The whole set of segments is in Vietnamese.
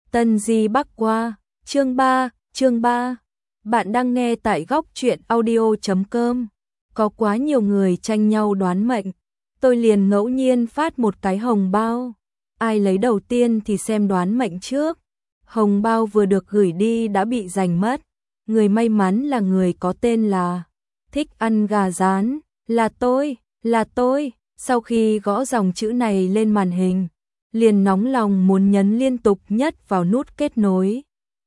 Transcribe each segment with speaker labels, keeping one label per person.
Speaker 1: Tân Di Bắc Qua, chương 3. Bạn đang nghe tại góc truyện audio.com. Có quá nhiều người tranh nhau đoán mệnh, tôi liền ngẫu nhiên phát một cái hồng bao. Ai lấy đầu tiên thì xem đoán mệnh trước. Hồng bao vừa được gửi đi đã bị giành mất. Người may mắn là người có tên là Thích Ăn Gà Rán, là tôi. Sau khi gõ dòng chữ này lên màn hình, liền nóng lòng muốn nhấn liên tục nhất vào nút kết nối.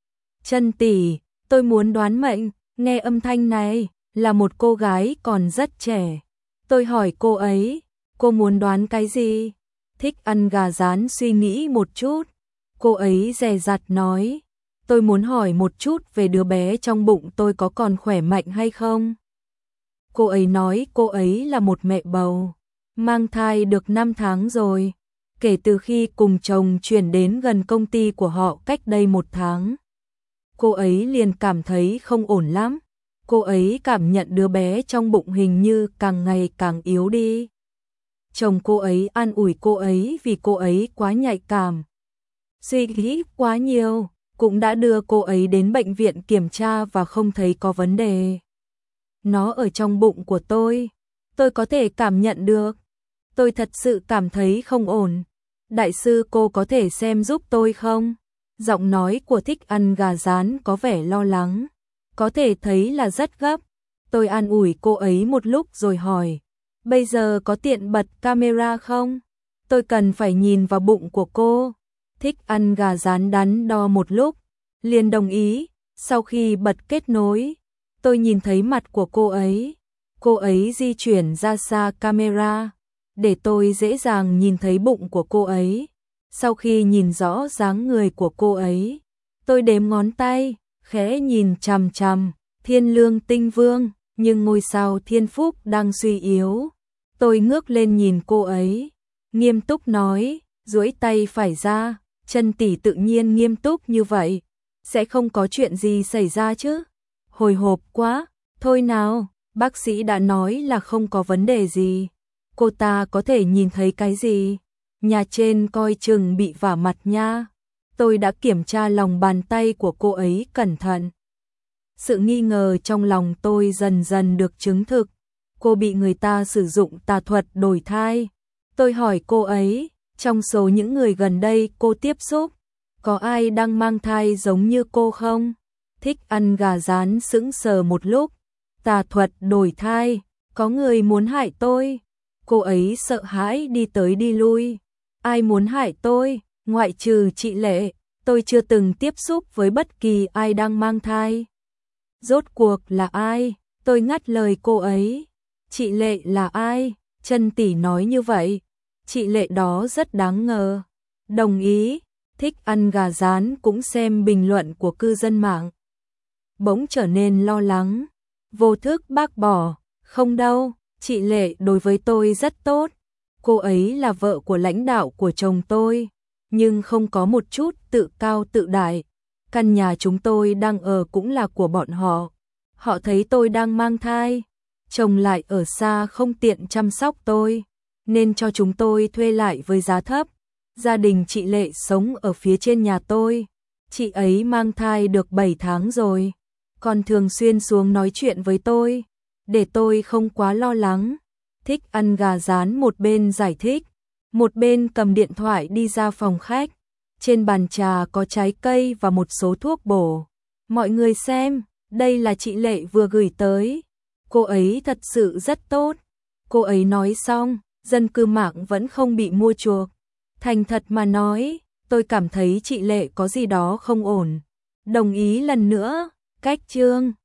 Speaker 1: Trân tỷ, tôi muốn đoán mệnh. Nghe âm thanh này là một cô gái còn rất trẻ. Tôi hỏi cô ấy, cô muốn đoán cái gì? Thích Ăn Gà Rán suy nghĩ một chút. Cô ấy dè dặt nói, tôi muốn hỏi một chút về đứa bé trong bụng tôi có còn khỏe mạnh hay không? Cô ấy nói cô ấy là một mẹ bầu, mang thai được 5 tháng rồi, kể từ khi cùng chồng chuyển đến gần công ty của họ cách đây 1 tháng. Cô ấy liền cảm thấy không ổn lắm. Cô ấy cảm nhận đứa bé trong bụng hình như càng ngày càng yếu đi. Chồng cô ấy an ủi cô ấy vì cô ấy quá nhạy cảm, suy nghĩ quá nhiều, cũng đã đưa cô ấy đến bệnh viện kiểm tra và không thấy có vấn đề. Nó ở trong bụng của tôi có thể cảm nhận được. Tôi thật sự cảm thấy không ổn. Đại sư, cô có thể xem giúp tôi không? Giọng nói của Thích Ăn Gà Rán có vẻ lo lắng, có thể thấy là rất gấp. Tôi an ủi cô ấy một lúc rồi hỏi, bây giờ có tiện bật camera không? Tôi cần phải nhìn vào bụng của cô. Thích Ăn Gà Rán đắn đo một lúc, liền đồng ý. Sau khi bật kết nối, tôi nhìn thấy mặt của cô ấy. Cô ấy di chuyển ra xa camera, để tôi dễ dàng nhìn thấy bụng của cô ấy. Sau khi nhìn rõ dáng người của cô ấy, tôi đếm ngón tay, khẽ nhìn chằm chằm Thiên Lương Tinh Vương, nhưng ngôi sao Thiên Phúc đang suy yếu. Tôi ngước lên nhìn cô ấy, nghiêm túc nói, duỗi tay phải ra. Trân tỷ tự nhiên nghiêm túc như vậy, sẽ không có chuyện gì xảy ra chứ? Hồi hộp quá. Thôi nào, bác sĩ đã nói là không có vấn đề gì. Cô ta có thể nhìn thấy cái gì? Nhà trên coi chừng bị vả mặt nha. Tôi đã kiểm tra lòng bàn tay của cô ấy cẩn thận. Sự nghi ngờ trong lòng tôi dần dần được chứng thực. Cô bị người ta sử dụng tà thuật đổi thai. Tôi hỏi cô ấy, trong số những người gần đây cô tiếp xúc, có ai đang mang thai giống như cô không? Thích Ăn Gà Rán sững sờ một lúc. Tà thuật đổi thai, có người muốn hại tôi. Cô ấy sợ hãi đi tới đi lui. Ai muốn hại tôi, ngoại trừ chị Lệ, tôi chưa từng tiếp xúc với bất kỳ ai đang mang thai. Rốt cuộc là ai? Tôi ngắt lời cô ấy. Chị Lệ là ai? Trân tỷ nói như vậy. Chị Lệ đó rất đáng ngờ. Đồng ý. Thích Ăn Gà Rán cũng xem bình luận của cư dân mạng, bỗng trở nên lo lắng, vô thức bác bỏ. Không đâu, chị Lệ đối với tôi rất tốt. Cô ấy là vợ của lãnh đạo của chồng tôi, nhưng không có một chút tự cao tự đại. Căn nhà chúng tôi đang ở cũng là của bọn họ. Họ thấy tôi đang mang thai, chồng lại ở xa không tiện chăm sóc tôi, nên cho chúng tôi thuê lại với giá thấp. Gia đình chị Lệ sống ở phía trên nhà tôi. Chị ấy mang thai được 7 tháng rồi, còn thường xuyên xuống nói chuyện với tôi, để tôi không quá lo lắng. Thích Ăn Gà Rán một bên giải thích, một bên cầm điện thoại đi ra phòng khách. Trên bàn trà có trái cây và một số thuốc bổ. Mọi người xem, đây là chị Lệ vừa gửi tới. Cô ấy thật sự rất tốt. Cô ấy nói xong, dân cư mạng vẫn không bị mua chuộc. Thành thật mà nói, tôi cảm thấy chị Lệ có gì đó không ổn. Đồng ý lần nữa, cách chương.